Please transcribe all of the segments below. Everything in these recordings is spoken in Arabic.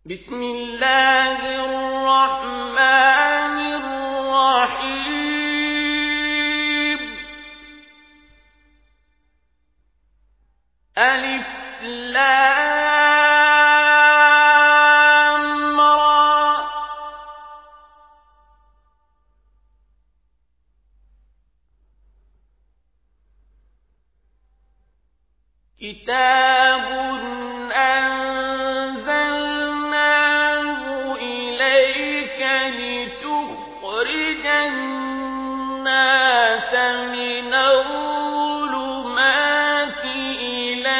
بسم الله الرحمن الرحيم. ألف لام را. كتاب أنزلناه إليك لتخرج الناس من الظلمات إلى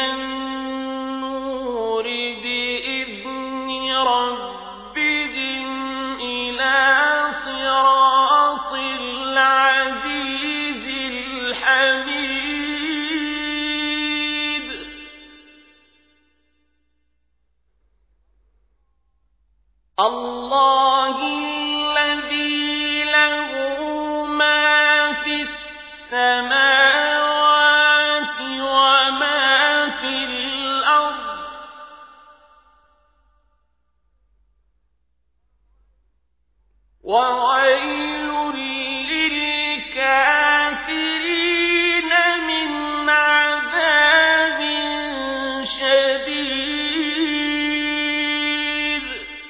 النور بإذن ربهم إلى صراط العزيز الحميد. الله الذي له ما في السماوات وما في الأرض وويل للكافرين من عذاب شديد.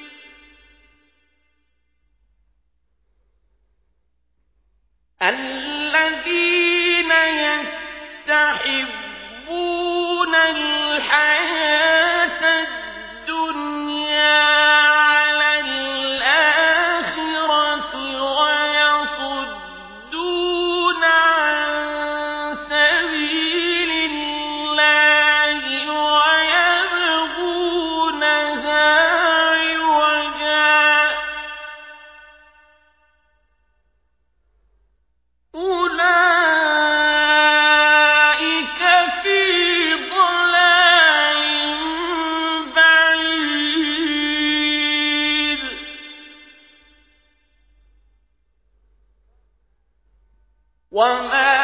الذين يستحبون الحياة الدنيا على الآخرة ويصدون عن سبيل الله ويبغونها عوجا أولئك في ضلال بعيد. وما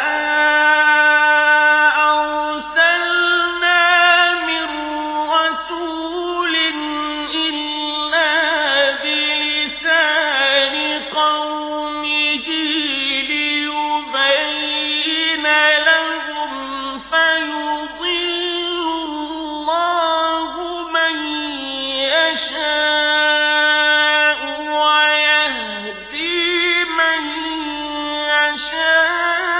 أرسلنا من رسول إلا بلسان قومه ليبين لهم فيضل الله من يشاء ويهدي من يشاء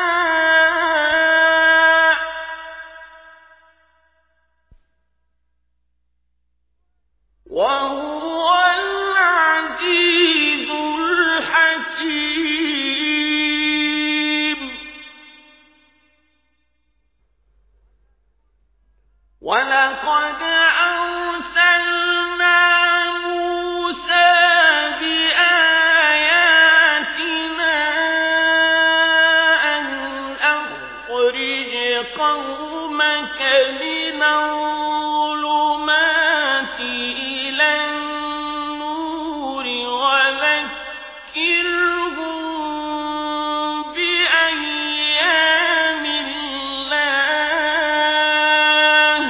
وهو العزيز الحكيم. ولقد أرسلنا موسى بآياتنا أن أخرج قومك من الظلمات إلى النور وذكرهم بأيام الله.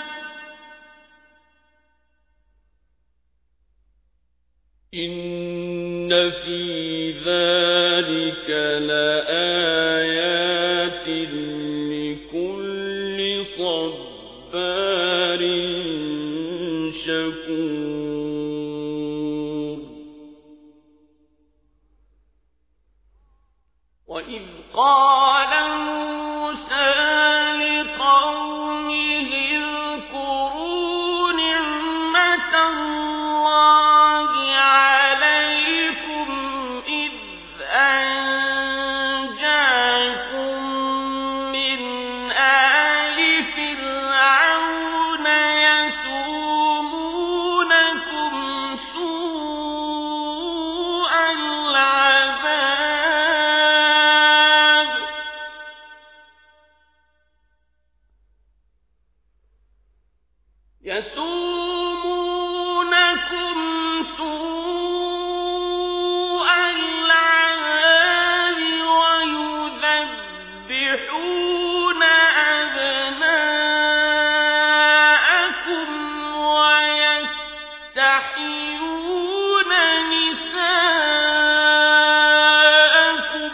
إن في ذلك لآيات لكل صبار شكور. وإذ قال موسى لقومه اذكروا نعمة الله عليكم إذ أنجاكم من آل فرعون يسومونكم سوء العذاب ويذبحون أبناءكم ويستحيون تستحيون نساءكم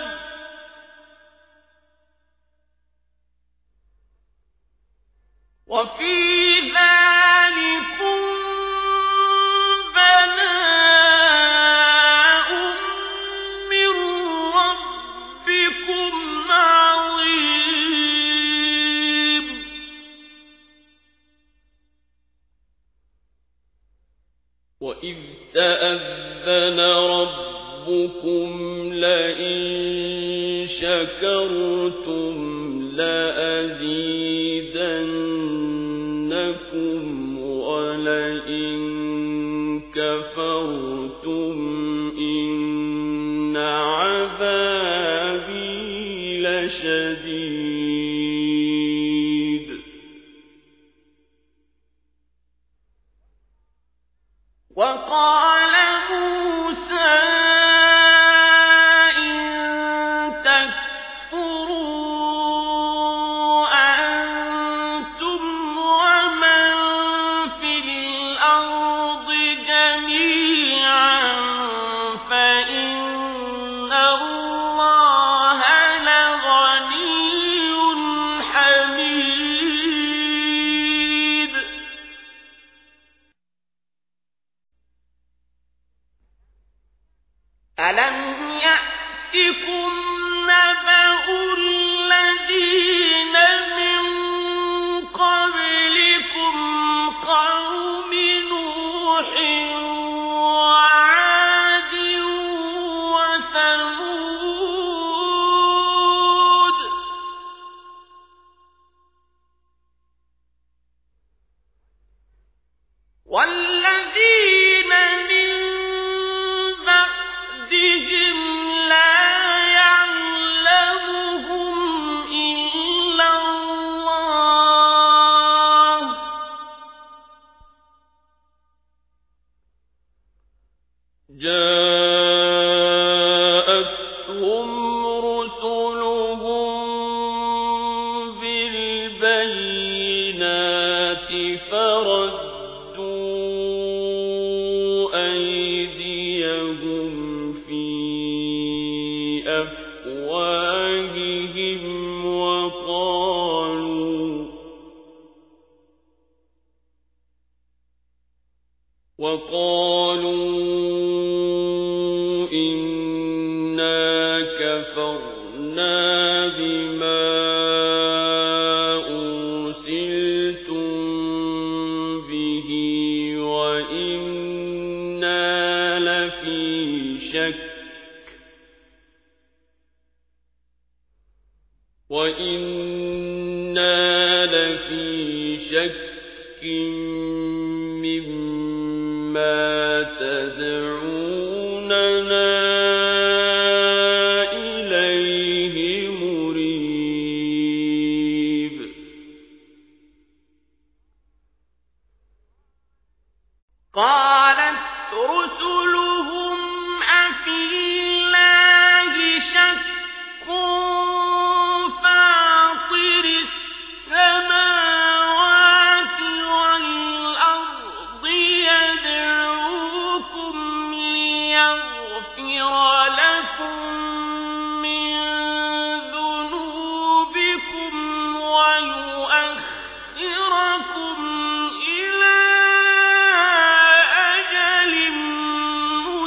وفي ذلكم بلاء من ربكم عظيم وإذ تأذن ربكم لئن شكرتم لأزيدنكم ولئن كفرتم إن عذابي لشديد وقال موسى إن تكفروا أنتم ومن في الأرض جميعا فإن الله لغني حميد ألم يأتكم نبأ الذين من قبلكم قوم نوح وعاد وثمود والذين من بعدهم لا يعلمهم إلا الله جاءتهم رسلهم بالبينات فردوا أيديهم في أفواههم وقالوا إنا كفرنا بما أرسلتم به وإنا لفي شك مما تدعوننا إليه مريب قالت رسلهم أفي الله شك فاطر السماوات والأرض يدعوكم ليغفر لكم من ذنوبكم ويؤخركم إلى أجل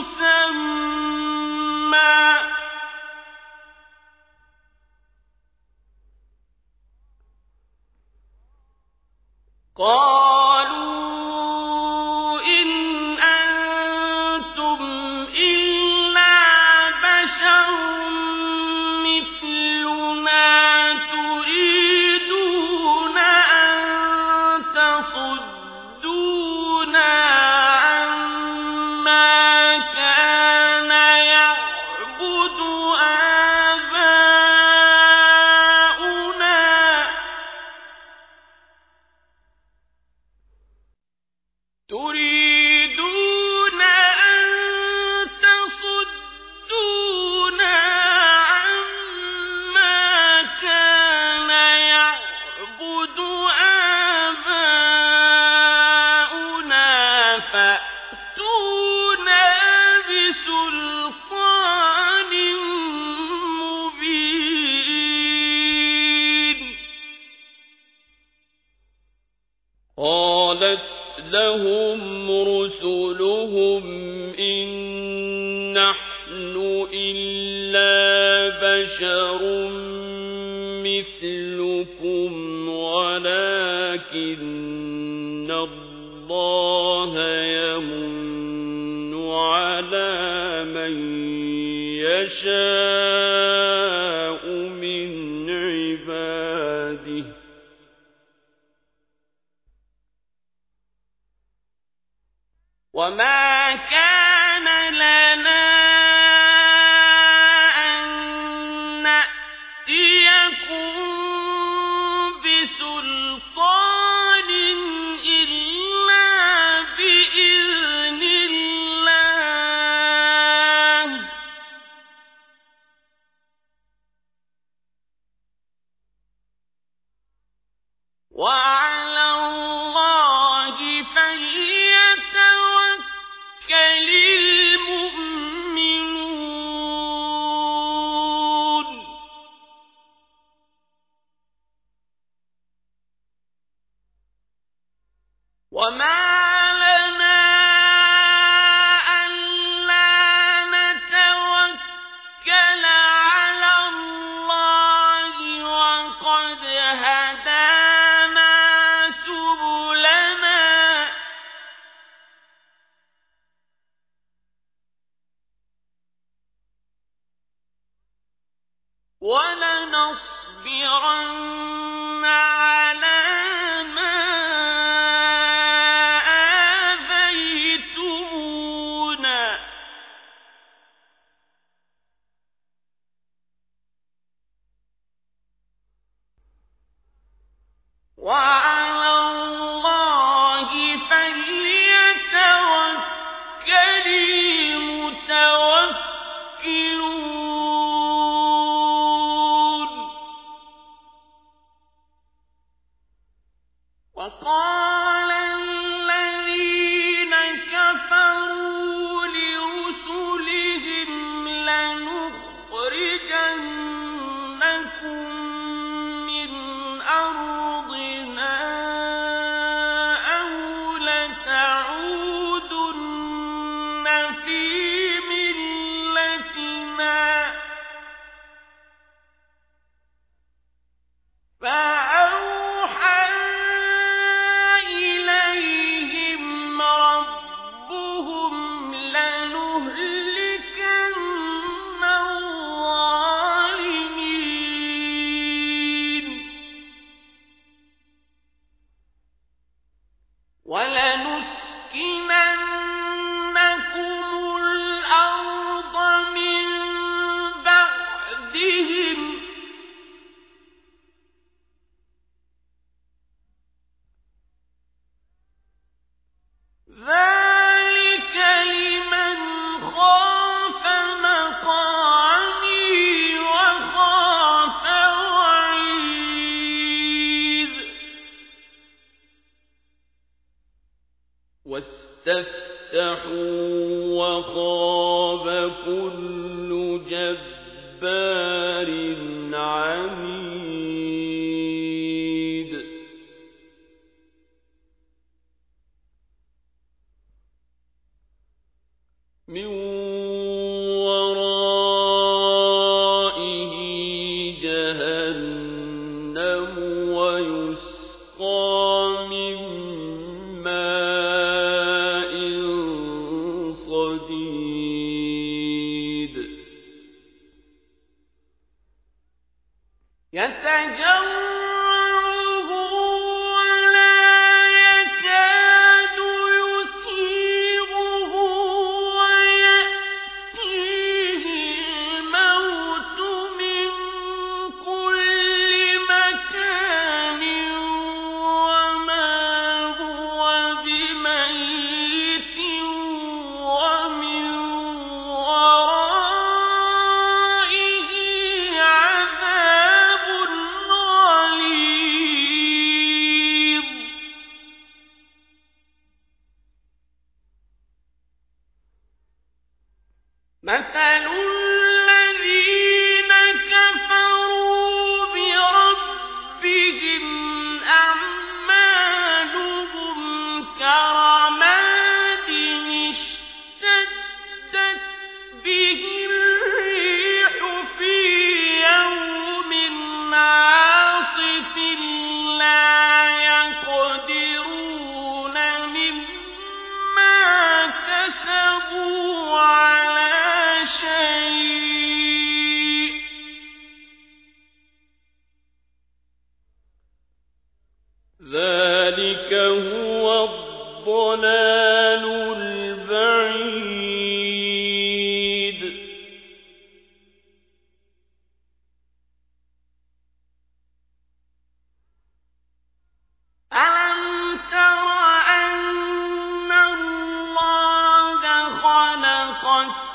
بسلطان مبين قالت لهم رسلهم إن نحن إلا بشر مثلكم ولكن الله يمن على من يشاء من عباده وما كان لنا أن نأتيكم بسلطان إلا بإذن الله وعلى الله فليتوكل المؤمنون وما لنا ألا نتوكل على الله وقد هدانا سبلنا ولنصبرن على ما آذيتمونا وعلى الله فليتوكل المتوكلون وقال الذين كفروا لرسلهم لنخرجنكم من أرضنا أو لتعودن في ملتنا فأوحى إليهم ربهم لنهلكن الظالمين ولنسكننكم الأرض من بعدهم ذلك لمن خاف مقامي وخاف وعيد واستفتحوا وخاب كل جبار عنيد من ورائه جهنم ويسقى من ماء صديد يتجرعه ولا يكاد يسيغه ويأتيه الموت من كل مكان وما هو بميت ومن ورائه عذاب غليظ مثل الذين كفروا بربهم أعمالهم كرماد اشتدت به الريح في يوم عاصف لا يقدرون مما كسبوا على شيء ذلك هو الضلال البعيد ألم تر أن الله خلق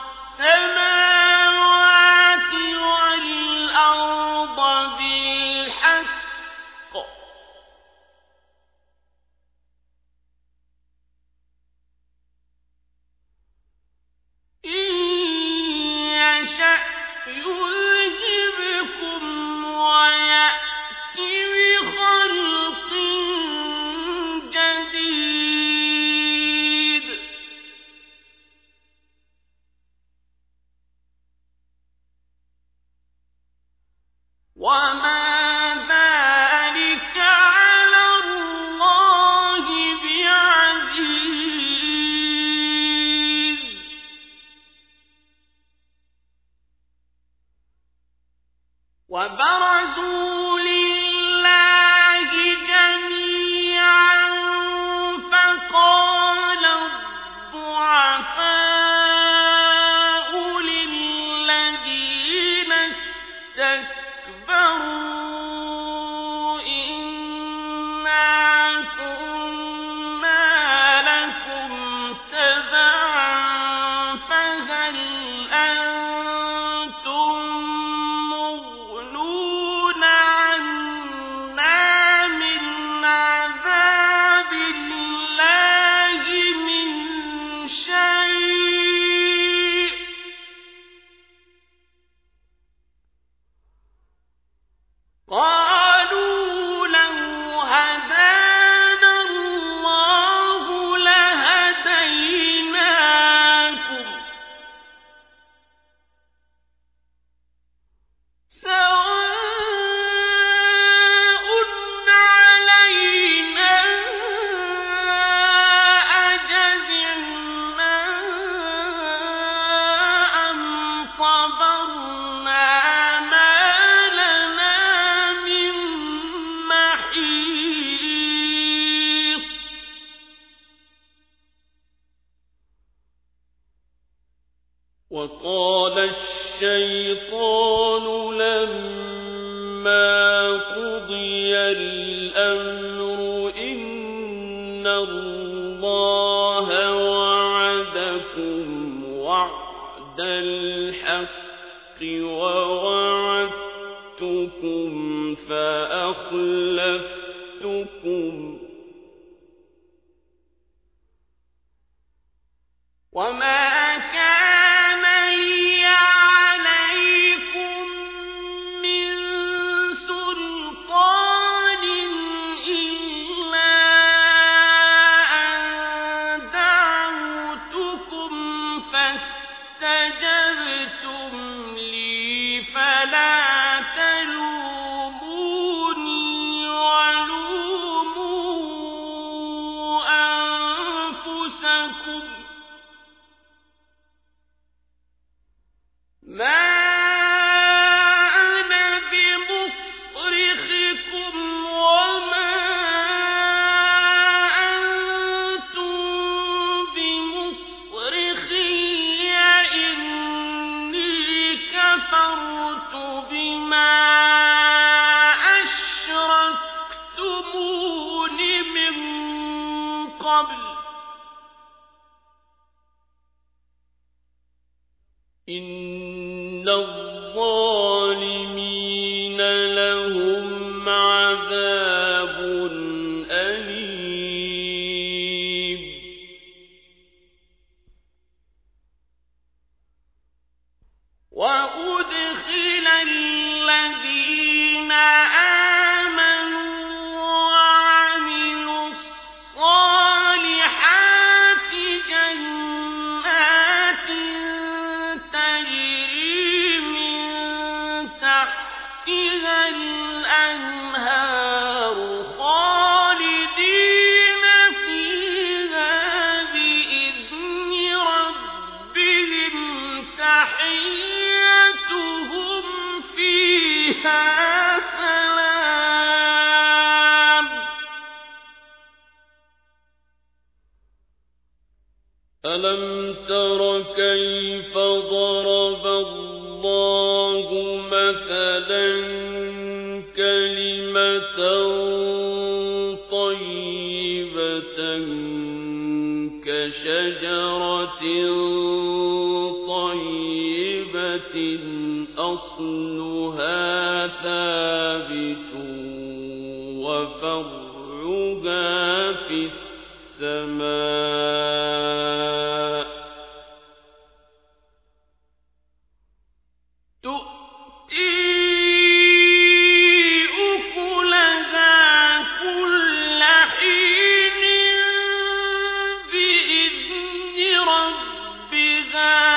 السماوات والأرض بالحق إن يشأ يذهبكم ويأت بخلق جديد وما ذلك على الله بعزيز وبرزوا لله جميعا فقال الضعفاء للذين استكبروا إنا كنا لكم تبعا فهل أنتم مغنون عنا من عذاب الله من شيء قالوا لو هدانا الله لهديناكم سواء علينا أجزعنا أم صبرنا ما لنا من محيص وقال الشيطان لما قضي الأمر إن الله وعدكم وعد الحق ووعدتكم فأخلفتكم وما كان لي عليكم من سلطان إلا أن دعوتكم فاستجبتم لي فلا تلوموني ولوموا أنفسكم ما أنا بمصرخكم وما أنتم بمصرخي إني كفرت بما أشركتمون من قبل إن الظالمين لهم عذاب أليم تر كيف ضرب الله مثلا كلمة طيبة كشجرة طيبة أصلها ثابت وفرعها في السماء تؤتي أكلها كل حين بإذن ربها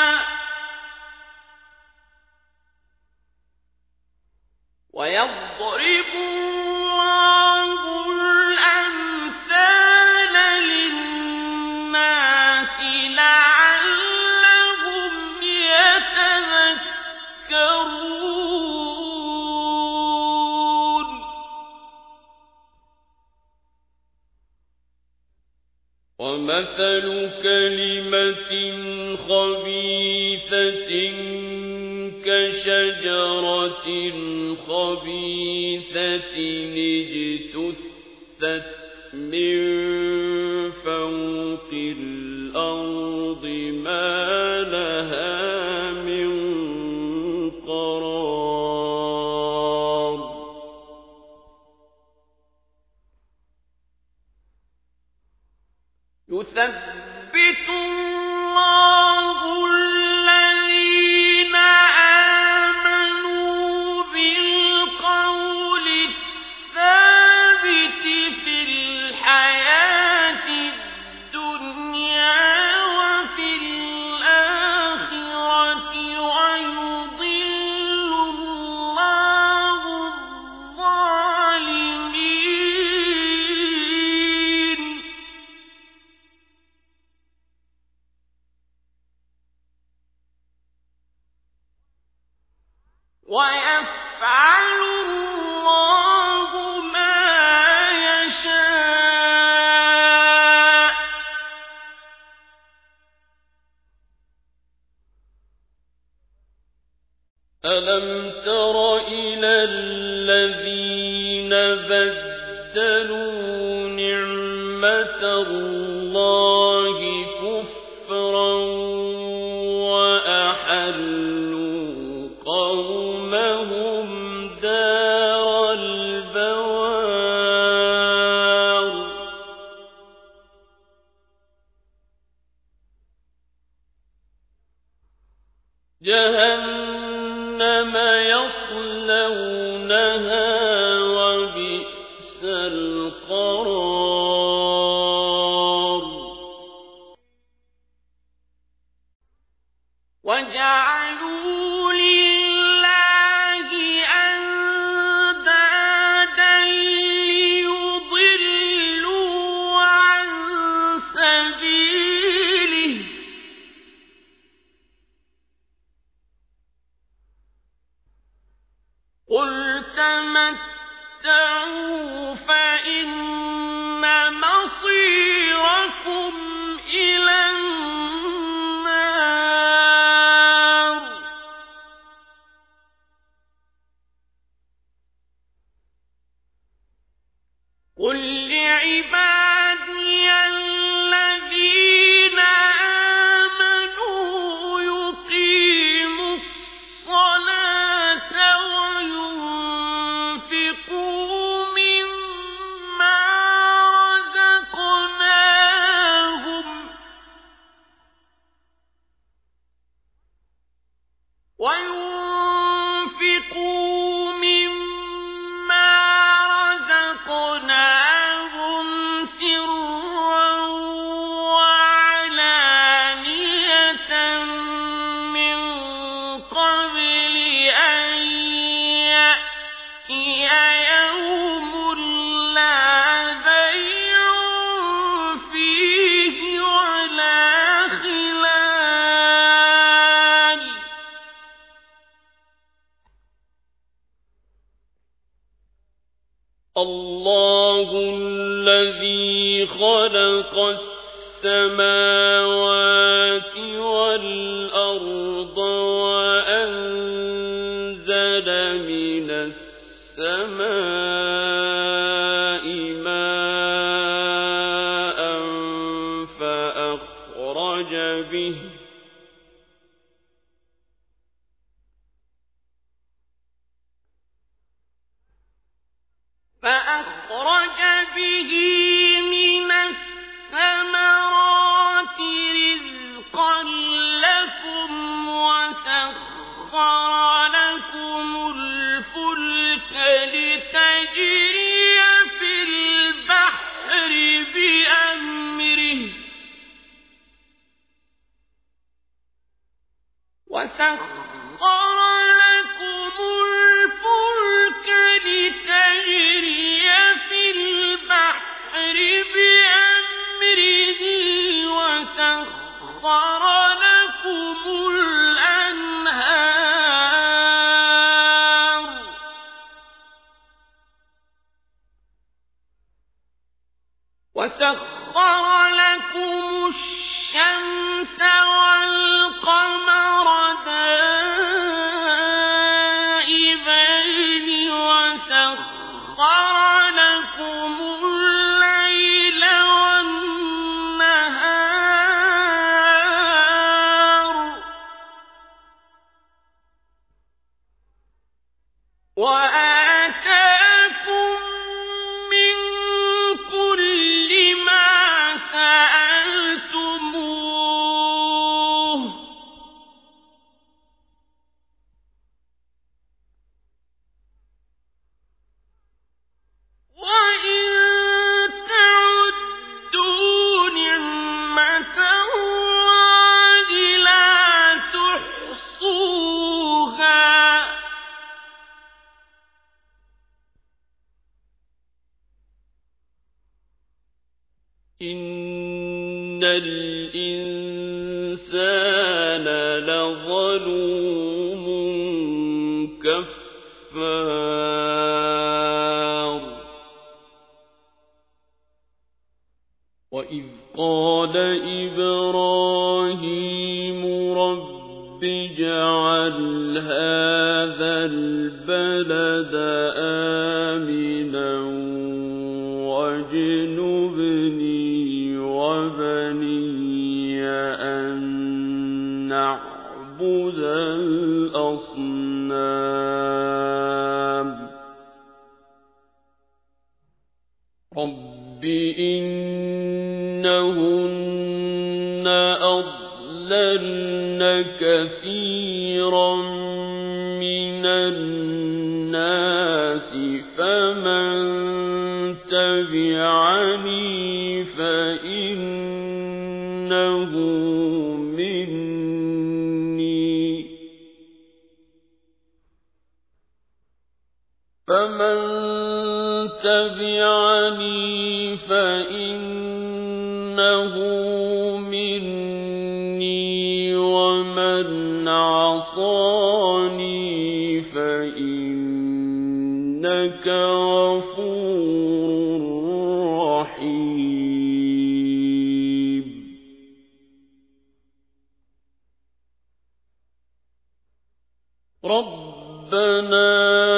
ويضرب الله الأمثال للناس لعلهم يتذكرون ومثل كلمة خبيثة كشجرة خبيثة اجتثت من فوق الأرض ما لها من قرار يثبت الله الذين آمنوا بالقول الثابت في الحياة الدنيا وفي الآخرة ويضل الله الظالمين ويفعل الله ما يشاء ألم تر إلى الذين بدلوا نعمة الله كفرا وأحلوا قومهم دار البوار جهنم يصلونها وبئس القرار وجعلوا لله أندادا ليضلوا عن سبيله قل تمتعوا فإن مصيركم إلى النار قل لعبادي الذين آمنوا يقيموا الصلاة وينفقوا مما رزقناهم سرا وعلانية من قبل أن يأتي يوم لا بيع فيه ولا خلال الله الذي خلق السماوات وسخر لكم الفلك لتجري في البحر بأمره وسخر لكم الأنهار وسخر لكم الشمس والقمر دائبين وسخر لكم الليل والنهار وآتاكم من كل ما سألتموه وإن تعدوا نعمة الله لا تحصوها إن الإنسان لظلوم كفار وإذ قال إبراهيم رب اجعل هذا البلد آمنا واجنبني وبني أن نعبد الأصنام رب إنهن أضللن كثيرا من الناس فمن تبعني فإنه مني ومن عصاني فإنك غفور رحيم ربنا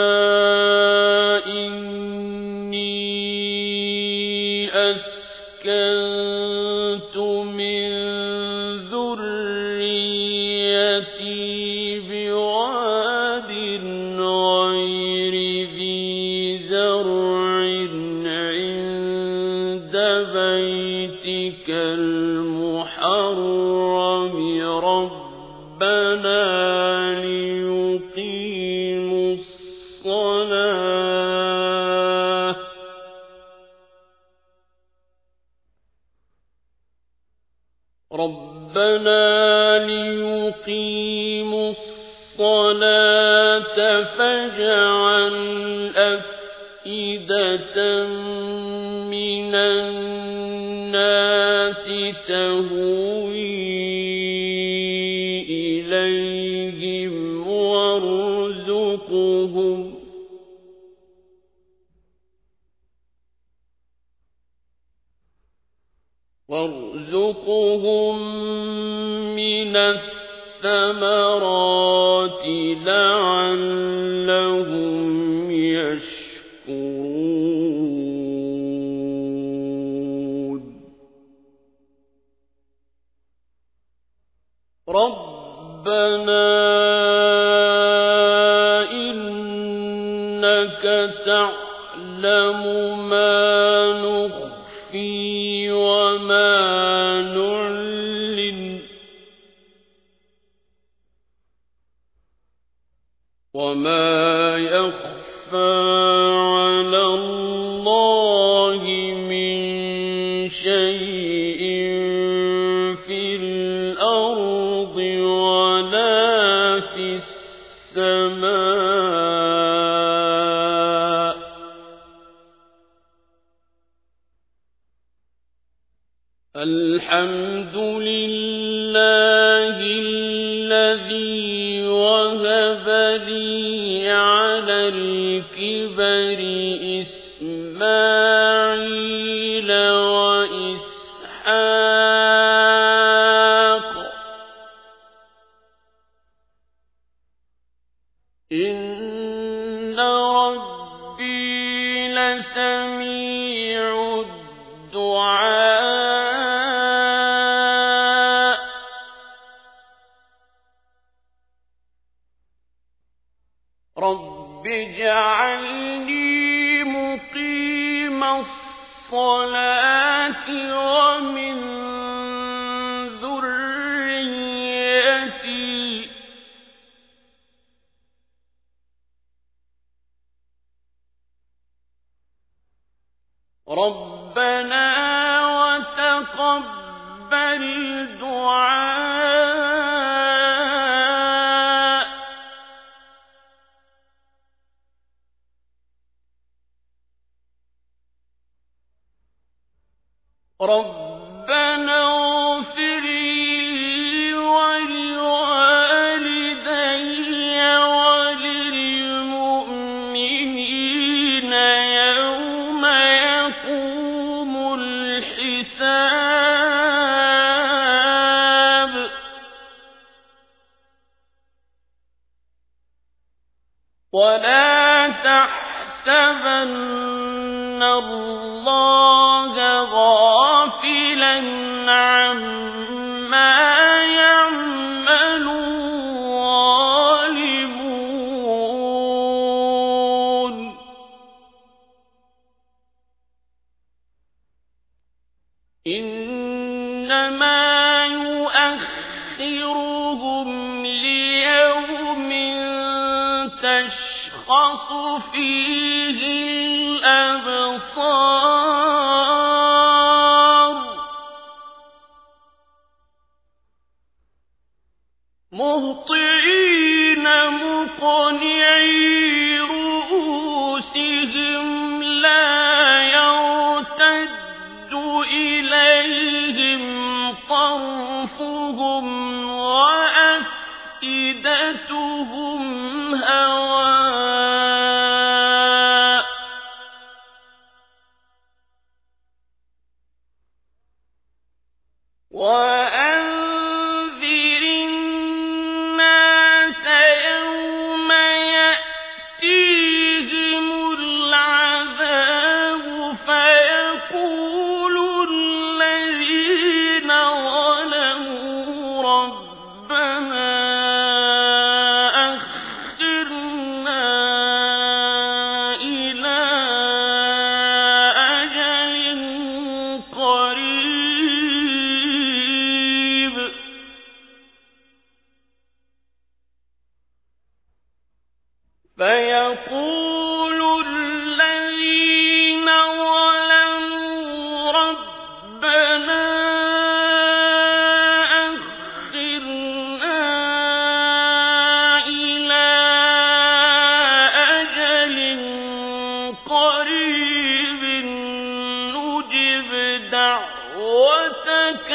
أسكنت من ذريتي بواد غير ذي زرع عند بيتك المحرم ربنا ليقيموا الصلاة فاجعل أفئدة من الناس تهوي إليهم وارزقهم من الثمرات لعلهم يشكرون ربنا إنك تعلم ما نخفي وما نعلن وما يخفى على الله من شيء في الأرض ولا الحمد لله الذي وهب لي على الكبر إسماعيل وإسحاق إن ربي لسميع الدعاء رب اجعلني مقيم الصلاة ومن ذريتي ربنا وتقبل دعاء ربنا اغفر لي ولوالدي وللمؤمنين يوم يقوم الحساب ولا تحسبن الله غافلا عما يعمل الظالمون إنما يؤخرهم ليوم تشخص فيه الأبصار مهطعين مقنعي رؤوسهم لا يرتد إليهم طرفهم وأفئدتهم هواء وأنذر الناس يوم يأتيهم العذاب فيقول الذين ظلموا ربنا أخرنا إلى أجل قريب فيقول الذين ظلموا ربنا أخرنا إلى أجل قريب نجب دعوتك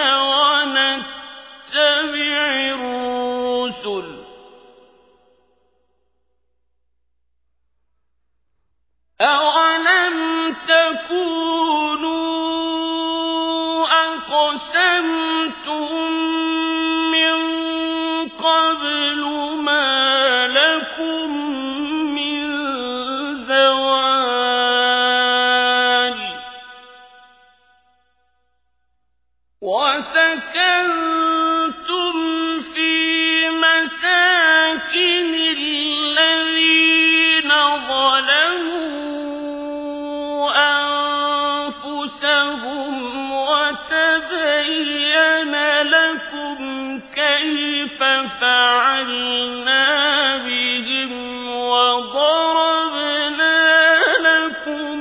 ونتبع الرسل أولم تكونوا أقسمتم من قبل ما لكم من زوال وسكنتم في مساكن الذين ظلموا أنفسهم وتبين لكم كيف فعلنا بهم وضربنا لكم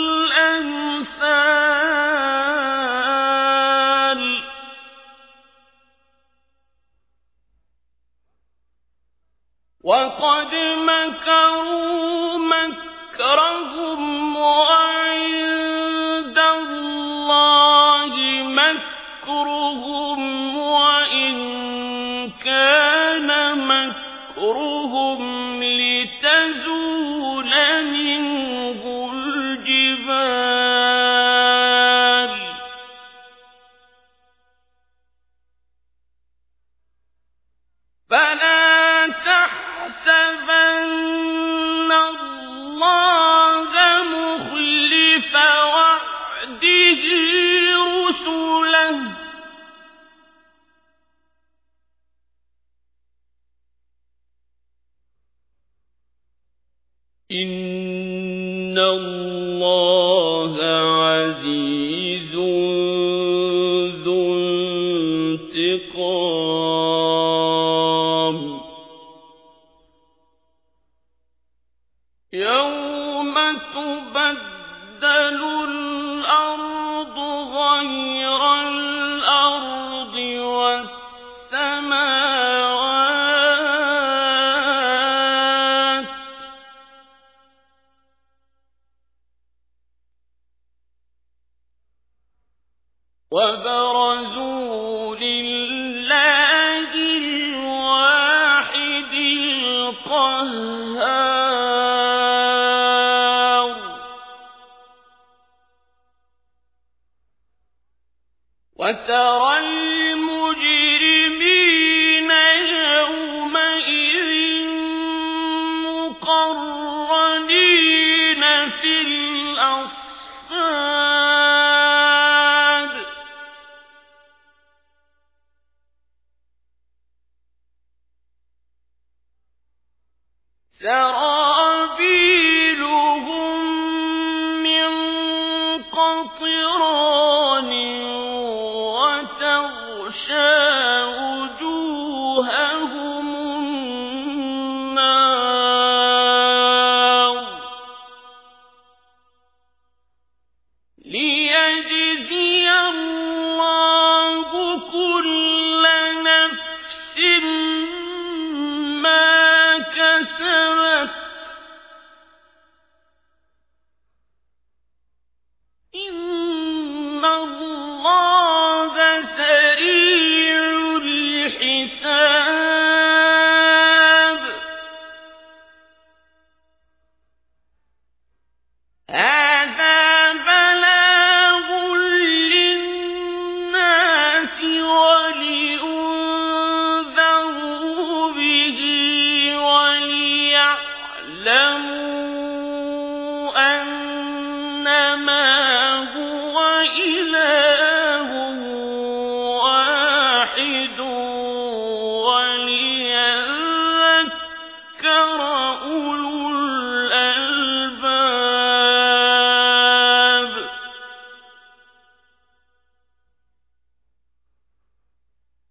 الأمثال وقد مكروا مكرهم وعند الله مكرهم ظهرهم لتزول منه الجبال فلا تحسبن الله مخلف وعده رسله إن الله عزيز ذو انتقام يوم تبدل الأرض غير الأرض والسماوات وبرزوا لله الواحد القهار وترى المجرمين يومئذ مقرنين في الأصفاد سرابيلهم من قطران وتغشى وجوههم